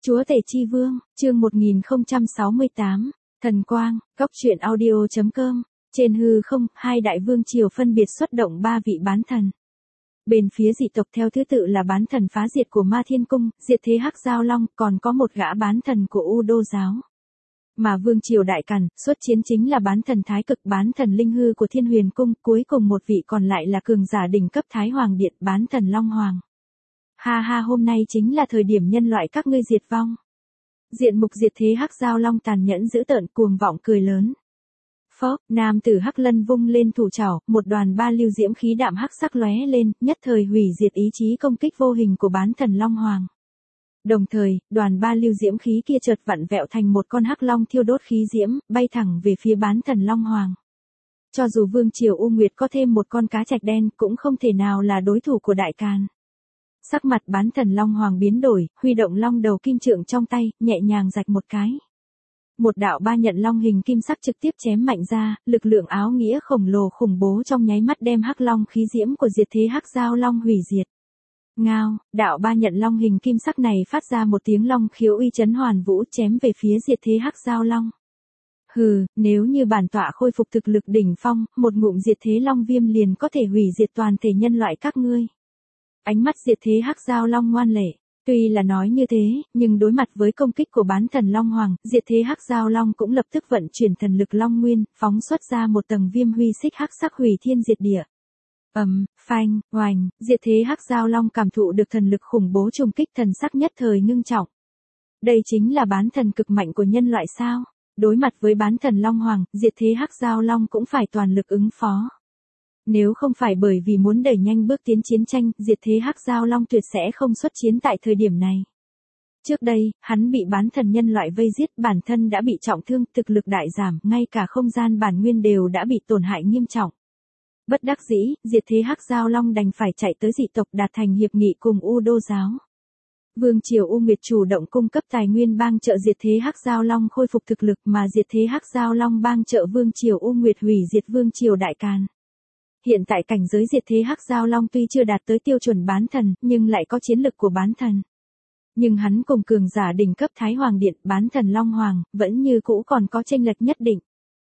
Chúa Tể Chi Vương, chương 1068, Thần Quang, Góc truyện audio.com, trên hư không, hai đại vương triều phân biệt xuất động ba vị bán thần. Bên phía dị tộc theo thứ tự là bán thần phá diệt của Ma Thiên Cung, diệt thế Hắc Giao Long, còn có một gã bán thần của U Đô Giáo. Mà vương triều Đại Càn, xuất chiến chính là bán thần Thái Cực, bán thần Linh Hư của Thiên Huyền Cung, cuối cùng một vị còn lại là cường giả đỉnh cấp Thái Hoàng Điện, bán thần Long Hoàng. Ha ha, hôm nay chính là thời điểm nhân loại các ngươi diệt vong. Diện mục diệt thế Hắc Giao Long tàn nhẫn dữ tợn, cuồng vọng cười lớn. Phốc, nam tử Hắc Lân vung lên thủ trảo, một đoàn ba lưu diễm khí đạm hắc sắc lóe lên, nhất thời hủy diệt ý chí công kích vô hình của bán thần Long Hoàng. Đồng thời, đoàn ba lưu diễm khí kia chợt vặn vẹo thành một con hắc long thiêu đốt khí diễm, bay thẳng về phía bán thần Long Hoàng. Cho dù vương triều U Nguyệt có thêm một con cá trạch đen, cũng không thể nào là đối thủ của Đại Càn. Sắc mặt bán thần Long Hoàng biến đổi, huy động long đầu kim trượng trong tay, nhẹ nhàng rạch một cái. Một đạo ba nhận long hình kim sắc trực tiếp chém mạnh ra, lực lượng áo nghĩa khổng lồ khủng bố trong nháy mắt đem hắc long khí diễm của diệt thế Hắc Giao Long hủy diệt. Ngao, đạo ba nhận long hình kim sắc này phát ra một tiếng long khiếu uy chấn hoàn vũ, chém về phía diệt thế Hắc Giao Long. Hừ, nếu như bản tọa khôi phục thực lực đỉnh phong, một ngụm diệt thế long viêm liền có thể hủy diệt toàn thể nhân loại các ngươi. Ánh mắt diệt thế Hắc Giao Long ngoan lệ. Tuy là nói như thế, nhưng đối mặt với công kích của bán thần Long Hoàng, diệt thế Hắc Giao Long cũng lập tức vận chuyển thần lực Long Nguyên, phóng xuất ra một tầng viêm huy xích hắc sắc hủy thiên diệt địa. Phanh, oành, diệt thế Hắc Giao Long cảm thụ được thần lực khủng bố trùng kích, thần sắc nhất thời ngưng trọng. Đây chính là bán thần cực mạnh của nhân loại sao? Đối mặt với bán thần Long Hoàng, diệt thế Hắc Giao Long cũng phải toàn lực ứng phó. Nếu không phải bởi vì muốn đẩy nhanh bước tiến chiến tranh, diệt thế Hắc Giao Long tuyệt sẽ không xuất chiến tại thời điểm này. Trước đây, hắn bị bán thần nhân loại vây giết, bản thân đã bị trọng thương, thực lực đại giảm, ngay cả không gian bản nguyên đều đã bị tổn hại nghiêm trọng. Bất đắc dĩ, diệt thế Hắc Giao Long đành phải chạy tới dị tộc đạt thành hiệp nghị cùng U Đô Giáo. Vương triều U Nguyệt chủ động cung cấp tài nguyên bang trợ diệt thế Hắc Giao Long khôi phục thực lực, mà diệt thế Hắc Giao Long bang trợ vương triều U Nguyệt hủy diệt vương triều Đại Càn. Hiện tại cảnh giới diệt thế Hắc Giao Long tuy chưa đạt tới tiêu chuẩn bán thần, nhưng lại có chiến lực của bán thần. Nhưng hắn cùng cường giả đỉnh cấp Thái Hoàng Điện, bán thần Long Hoàng, vẫn như cũ còn có chênh lệch nhất định.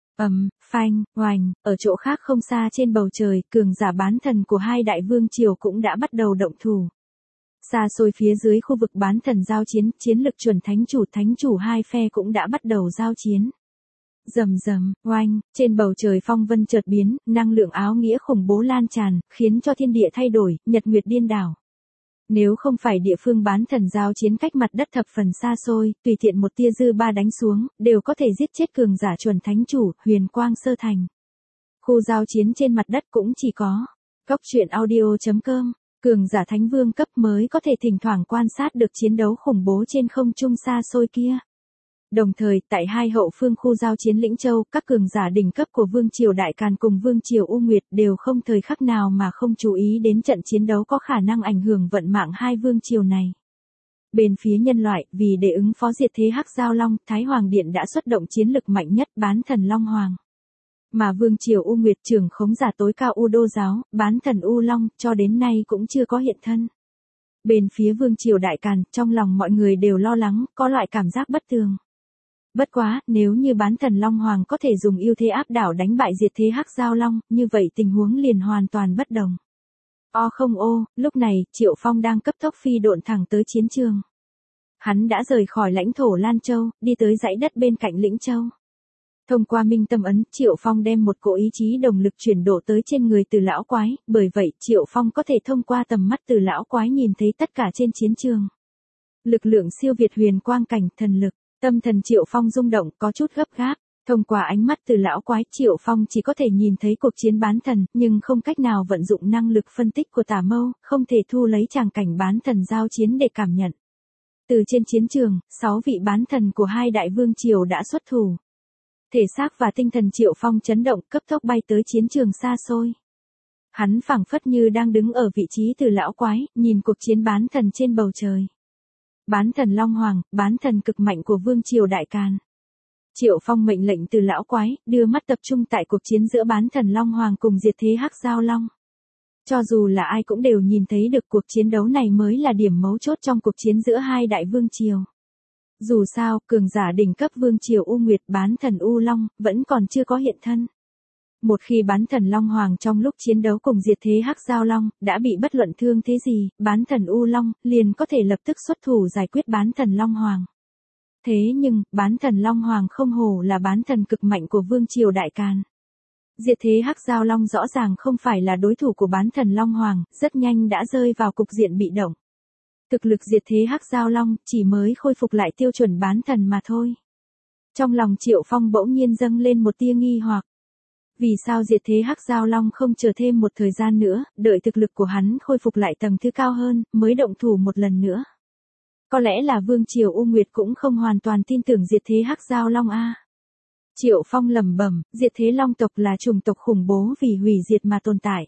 Phanh, oành, ở chỗ khác không xa trên bầu trời, cường giả bán thần của hai đại vương triều cũng đã bắt đầu động thủ. Xa xôi phía dưới khu vực bán thần giao chiến, chiến lực chuẩn thánh chủ hai phe cũng đã bắt đầu giao chiến. Rầm rầm, oanh, trên bầu trời phong vân chợt biến, năng lượng áo nghĩa khủng bố lan tràn, khiến cho thiên địa thay đổi, nhật nguyệt điên đảo. Nếu không phải địa phương bán thần giao chiến cách mặt đất thập phần xa xôi, tùy tiện một tia dư ba đánh xuống, đều có thể giết chết cường giả chuẩn thánh chủ, huyền quang sơ thành. Khu giao chiến trên mặt đất cũng chỉ có Góc truyện audio.com, cường giả thánh vương cấp mới có thể thỉnh thoảng quan sát được chiến đấu khủng bố trên không trung xa xôi kia. Đồng thời, tại hai hậu phương khu giao chiến Lĩnh Châu, các cường giả đỉnh cấp của Vương triều Đại Càn cùng Vương triều U Nguyệt đều không thời khắc nào mà không chú ý đến trận chiến đấu có khả năng ảnh hưởng vận mạng hai vương triều này. Bên phía nhân loại, vì để ứng phó diệt thế Hắc Giao Long, Thái Hoàng Điện đã xuất động chiến lực mạnh nhất, bán thần Long Hoàng. Mà Vương triều U Nguyệt trưởng khống giả tối cao U Đô Giáo, bán thần U Long, cho đến nay cũng chưa có hiện thân. Bên phía Vương triều Đại Càn, trong lòng mọi người đều lo lắng, có loại cảm giác bất tường. Bất quá, nếu như bán thần Long Hoàng có thể dùng ưu thế áp đảo đánh bại diệt thế Hắc Giao Long, như vậy tình huống liền hoàn toàn bất đồng. Lúc này, Triệu Phong đang cấp tốc phi độn thẳng tới chiến trường. Hắn đã rời khỏi lãnh thổ Lan Châu, đi tới dãy đất bên cạnh Lĩnh Châu. Thông qua minh tâm ấn, Triệu Phong đem một cỗ ý chí đồng lực chuyển đổ tới trên người Từ lão quái, bởi vậy Triệu Phong có thể thông qua tầm mắt Từ lão quái nhìn thấy tất cả trên chiến trường. Lực lượng siêu việt huyền quang cảnh, thần lực. Tâm thần Triệu Phong rung động, có chút gấp gáp. Thông qua ánh mắt Từ lão quái, Triệu Phong chỉ có thể nhìn thấy cuộc chiến bán thần, nhưng không cách nào vận dụng năng lực phân tích của tả mâu, không thể thu lấy tràng cảnh bán thần giao chiến để cảm nhận. Từ trên chiến trường, 6 vị bán thần của hai đại vương triều đã xuất thủ. Thể xác và tinh thần Triệu Phong chấn động, cấp tốc bay tới chiến trường xa xôi. Hắn phảng phất như đang đứng ở vị trí Từ lão quái, nhìn cuộc chiến bán thần trên bầu trời. Bán thần Long Hoàng, bán thần cực mạnh của Vương triều Đại Càn. Triệu Phong mệnh lệnh Từ lão quái, đưa mắt tập trung tại cuộc chiến giữa bán thần Long Hoàng cùng diệt thế Hắc Giao Long. Cho dù là ai cũng đều nhìn thấy được cuộc chiến đấu này mới là điểm mấu chốt trong cuộc chiến giữa hai đại vương triều. Dù sao, cường giả đỉnh cấp vương triều U Nguyệt bán thần U Long, vẫn còn chưa có hiện thân. Một khi bán thần Long Hoàng trong lúc chiến đấu cùng diệt thế Hắc Giao Long, đã bị bất luận thương thế gì, bán thần U Long, liền có thể lập tức xuất thủ giải quyết bán thần Long Hoàng. Thế nhưng, bán thần Long Hoàng không hổ là bán thần cực mạnh của vương triều Đại Càn. Diệt thế Hắc Giao Long rõ ràng không phải là đối thủ của bán thần Long Hoàng, rất nhanh đã rơi vào cục diện bị động. Thực lực diệt thế Hắc Giao Long chỉ mới khôi phục lại tiêu chuẩn bán thần mà thôi. Trong lòng Triệu Phong bỗng nhiên dâng lên một tia nghi hoặc. Vì sao diệt thế Hắc Giao Long không chờ thêm một thời gian nữa, đợi thực lực của hắn khôi phục lại tầng thứ cao hơn, mới động thủ một lần nữa. Có lẽ là vương triều U Nguyệt cũng không hoàn toàn tin tưởng diệt thế Hắc Giao Long a. Triệu Phong lẩm bẩm, diệt thế Long tộc là chủng tộc khủng bố vì hủy diệt mà tồn tại.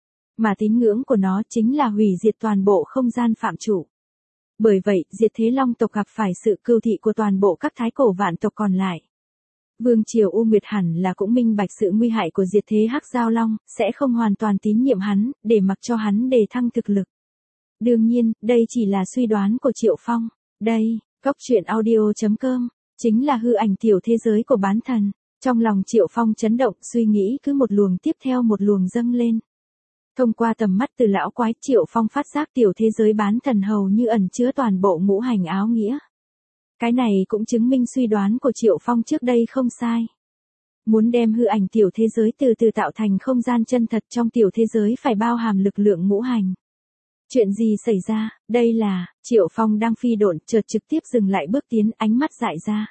Mà tín ngưỡng của nó chính là hủy diệt toàn bộ không gian phạm chủ. Bởi vậy, diệt thế Long tộc gặp phải sự cưu thị của toàn bộ các thái cổ vạn tộc còn lại. Vương triều U Nguyệt hẳn là cũng minh bạch sự nguy hại của diệt thế Hắc Giao Long, sẽ không hoàn toàn tín nhiệm hắn, để mặc cho hắn đề thăng thực lực. Đương nhiên, đây chỉ là suy đoán của Triệu Phong. Đây, goctruyện.audio.com, chính là hư ảnh tiểu thế giới của bán thần. Trong lòng Triệu Phong chấn động, suy nghĩ cứ một luồng tiếp theo một luồng dâng lên. Thông qua tầm mắt từ lão quái, Triệu Phong phát giác tiểu thế giới bán thần hầu như ẩn chứa toàn bộ ngũ hành áo nghĩa. Cái này cũng chứng minh suy đoán của Triệu Phong trước đây không sai. Muốn đem hư ảnh tiểu thế giới từ từ tạo thành không gian chân thật, trong tiểu thế giới phải bao hàm lực lượng ngũ hành. Chuyện gì xảy ra? Đây là, Triệu Phong đang phi độn, chợt trực tiếp dừng lại bước tiến, ánh mắt dại ra.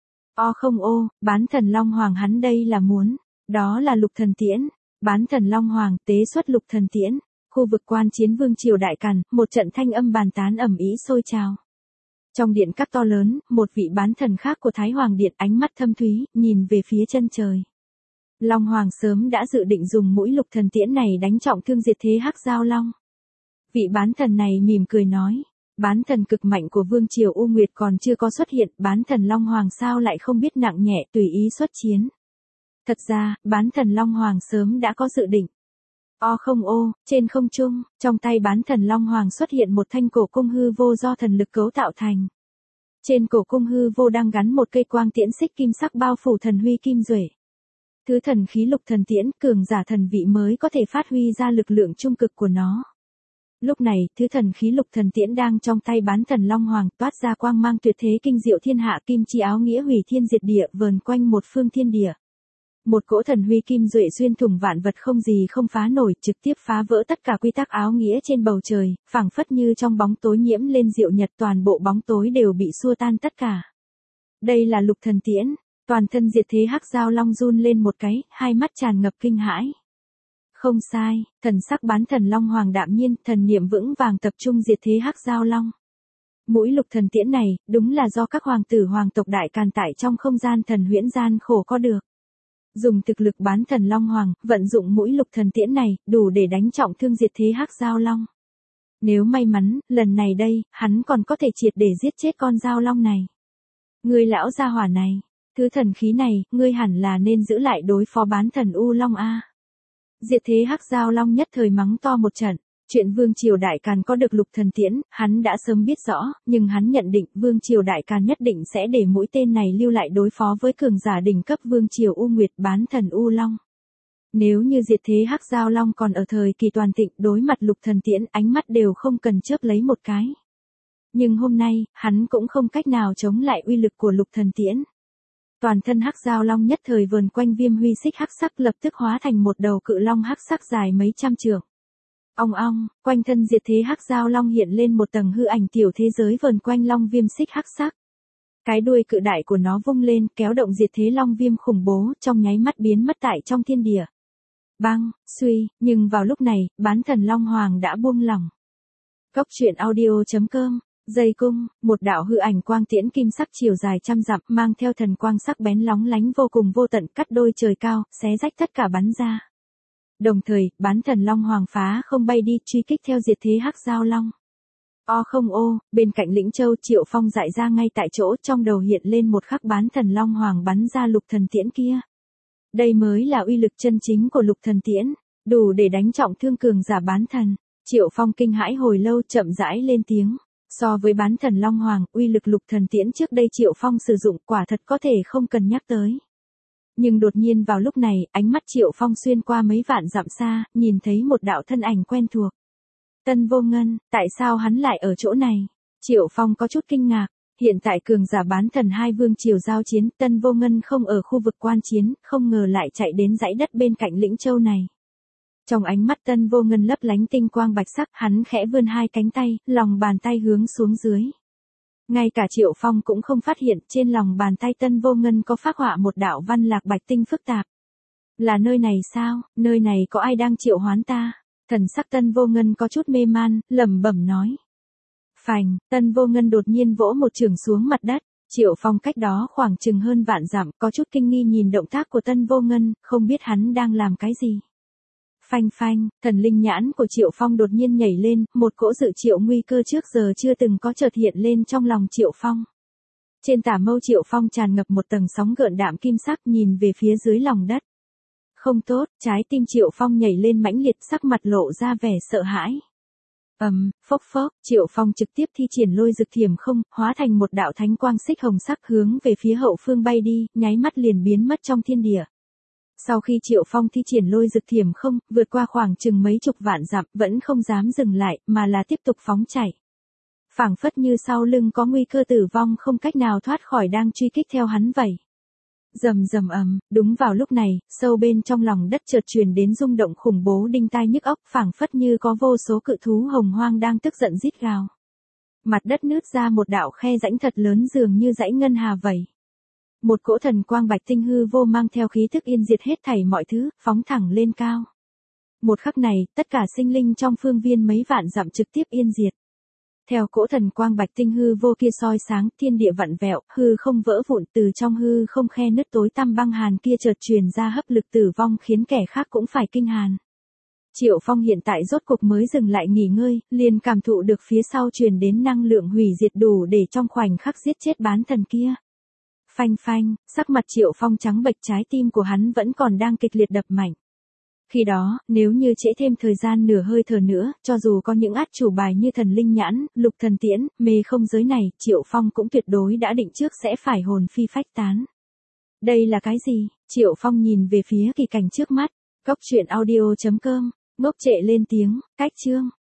Không ô, bán thần Long Hoàng hắn đây là muốn, đó là lục thần tiễn. Bán thần Long Hoàng tế xuất lục thần tiễn. Khu vực quan chiến vương triều Đại Càn, một trận thanh âm bàn tán ầm ĩ sôi trào. Trong điện các to lớn, một vị bán thần khác của Thái Hoàng Điện ánh mắt thâm thúy, nhìn về phía chân trời. Long Hoàng sớm đã dự định dùng mũi lục thần tiễn này đánh trọng thương diệt thế Hắc Giao Long. Vị bán thần này mỉm cười nói, bán thần cực mạnh của vương triều U Nguyệt còn chưa có xuất hiện, bán thần Long Hoàng sao lại không biết nặng nhẹ tùy ý xuất chiến. Thật ra, bán thần Long Hoàng sớm đã có dự định. Không ô, trên không trung, trong tay bán thần Long Hoàng xuất hiện một thanh cổ cung hư vô do thần lực cấu tạo thành. Trên cổ cung hư vô đang gắn một cây quang tiễn xích kim sắc bao phủ thần huy kim duệ. Thứ thần khí lục thần tiễn, cường giả thần vị mới có thể phát huy ra lực lượng trung cực của nó. Lúc này, thứ thần khí lục thần tiễn đang trong tay bán thần Long Hoàng, toát ra quang mang tuyệt thế kinh diệu thiên hạ, kim chi áo nghĩa hủy thiên diệt địa, vờn quanh một phương thiên địa. Một cỗ thần huy kim duệ xuyên thủng vạn vật không gì không phá nổi, trực tiếp phá vỡ tất cả quy tắc áo nghĩa trên bầu trời, phảng phất như trong bóng tối nhiễm lên diệu nhật, toàn bộ bóng tối đều bị xua tan tất cả. Đây là lục thần tiễn, toàn thân diệt thế Hắc Giao Long run lên một cái, hai mắt tràn ngập kinh hãi. Không sai, thần sắc bán thần Long Hoàng đạm nhiên, thần niệm vững vàng tập trung diệt thế Hắc Giao Long. Mũi lục thần tiễn này, đúng là do các hoàng tử hoàng tộc Đại Càn tại trong không gian thần huyễn gian khổ có được. Dùng thực lực bán thần Long Hoàng, vận dụng mũi lục thần tiễn này, đủ để đánh trọng thương diệt thế Hắc Giao Long. Nếu may mắn, lần này đây, hắn còn có thể triệt để giết chết con Giao Long này. Ngươi lão gia hỏa này, thứ thần khí này, ngươi hẳn là nên giữ lại đối phó bán thần U Long a. Diệt thế Hắc Giao Long nhất thời mắng to một trận. Chuyện vương triều Đại Càn có được lục thần tiễn, hắn đã sớm biết rõ, nhưng hắn nhận định vương triều Đại Càn nhất định sẽ để mũi tên này lưu lại đối phó với cường giả đỉnh cấp vương triều U Nguyệt bán thần U Long. Nếu như diệt thế Hắc Giao Long còn ở thời kỳ toàn thịnh, đối mặt lục thần tiễn, ánh mắt đều không cần chớp lấy một cái. Nhưng hôm nay, hắn cũng không cách nào chống lại uy lực của lục thần tiễn. Toàn thân Hắc Giao Long nhất thời vờn quanh viêm huy xích hắc sắc, lập tức hóa thành một đầu cự long hắc sắc dài mấy trăm trượng. Ong ong, quanh thân diệt thế Hắc Giao Long hiện lên một tầng hư ảnh tiểu thế giới vờn quanh long viêm xích hắc sắc. Cái đuôi cự đại của nó vung lên, kéo động diệt thế long viêm khủng bố, trong nháy mắt biến mất tại trong thiên địa. Bang, suy, nhưng vào lúc này, bán thần Long Hoàng đã buông lỏng. Goctruyện.audio.com, dây cung, một đạo hư ảnh quang tiễn kim sắc chiều dài trăm dặm, mang theo thần quang sắc bén lóng lánh vô cùng vô tận, cắt đôi trời cao, xé rách tất cả bắn ra. Đồng thời, bán thần Long Hoàng phá không bay đi, truy kích theo diệt thế Hắc Giao Long. Không ô, bên cạnh Lĩnh Châu, Triệu Phong dại ra ngay tại chỗ, trong đầu hiện lên một khắc bán thần Long Hoàng bắn ra lục thần tiễn kia. Đây mới là uy lực chân chính của lục thần tiễn, đủ để đánh trọng thương cường giả bán thần. Triệu Phong kinh hãi hồi lâu, chậm rãi lên tiếng. So với bán thần Long Hoàng, uy lực lục thần tiễn trước đây Triệu Phong sử dụng quả thật có thể không cần nhắc tới. Nhưng đột nhiên vào lúc này, ánh mắt Triệu Phong xuyên qua mấy vạn dặm xa, nhìn thấy một đạo thân ảnh quen thuộc. Tân Vô Ngân, tại sao hắn lại ở chỗ này? Triệu Phong có chút kinh ngạc. Hiện tại cường giả bán thần hai vương triều giao chiến, Tân Vô Ngân không ở khu vực quan chiến, không ngờ lại chạy đến dãy đất bên cạnh Lĩnh Châu này. Trong ánh mắt Tân Vô Ngân lấp lánh tinh quang bạch sắc, hắn khẽ vươn hai cánh tay, lòng bàn tay hướng xuống dưới. Ngay cả Triệu Phong cũng không phát hiện, trên lòng bàn tay Tân Vô Ngân có phác họa một đạo văn lạc bạch tinh phức tạp. Là nơi này sao? Nơi này có ai đang triệu hoán ta? Thần sắc Tân Vô Ngân có chút mê man, lẩm bẩm nói. Phành, Tân Vô Ngân đột nhiên vỗ một chưởng xuống mặt đất. Triệu Phong cách đó khoảng chừng hơn vạn dặm, có chút kinh nghi nhìn động tác của Tân Vô Ngân, không biết hắn đang làm cái gì. Phanh phanh, thần linh nhãn của Triệu Phong đột nhiên nhảy lên, một cỗ dự triệu nguy cơ trước giờ chưa từng có chợt hiện lên trong lòng Triệu Phong. Trên tả mâu Triệu Phong tràn ngập một tầng sóng gợn đạm kim sắc nhìn về phía dưới lòng đất. Không tốt, trái tim Triệu Phong nhảy lên mãnh liệt, sắc mặt lộ ra vẻ sợ hãi. Phốc phốc, Triệu Phong trực tiếp thi triển lôi dực thiểm không, hóa thành một đạo thánh quang xích hồng sắc hướng về phía hậu phương bay đi, nháy mắt liền biến mất trong thiên địa. Sau khi Triệu Phong thi triển lôi dực thiểm không, vượt qua khoảng chừng mấy chục vạn dặm, vẫn không dám dừng lại, mà là tiếp tục phóng chạy. Phảng phất như sau lưng có nguy cơ tử vong không cách nào thoát khỏi đang truy kích theo hắn vậy. Rầm rầm đúng vào lúc này, sâu bên trong lòng đất chợt truyền đến rung động khủng bố đinh tai nhức óc, phảng phất như có vô số cự thú hồng hoang đang tức giận rít gào. Mặt đất nứt ra một đạo khe rãnh thật lớn dường như dãy ngân hà vậy. Một cỗ thần quang bạch tinh hư vô mang theo khí thức yên diệt hết thảy mọi thứ, phóng thẳng lên cao. Một khắc này, tất cả sinh linh trong phương viên mấy vạn dặm trực tiếp yên diệt. Theo cỗ thần quang bạch tinh hư vô kia soi sáng, thiên địa vặn vẹo, hư không vỡ vụn, từ trong hư không khe nứt tối tăm băng hàn kia chợt truyền ra hấp lực tử vong khiến kẻ khác cũng phải kinh hàn. Triệu Phong hiện tại rốt cục mới dừng lại nghỉ ngơi, liền cảm thụ được phía sau truyền đến năng lượng hủy diệt đủ để trong khoảnh khắc giết chết bán thần kia. Phanh phanh, sắc mặt Triệu Phong trắng bệch, trái tim của hắn vẫn còn đang kịch liệt đập mạnh. Khi đó, nếu như trễ thêm thời gian nửa hơi thở nữa, cho dù có những át chủ bài như thần linh nhãn, lục thần tiễn, mê không giới này, Triệu Phong cũng tuyệt đối đã định trước sẽ phải hồn phi phách tán. Đây là cái gì? Triệu Phong nhìn về phía kỳ cảnh trước mắt. Cốc truyện audio.com, ngốc trệ lên tiếng, cách chương.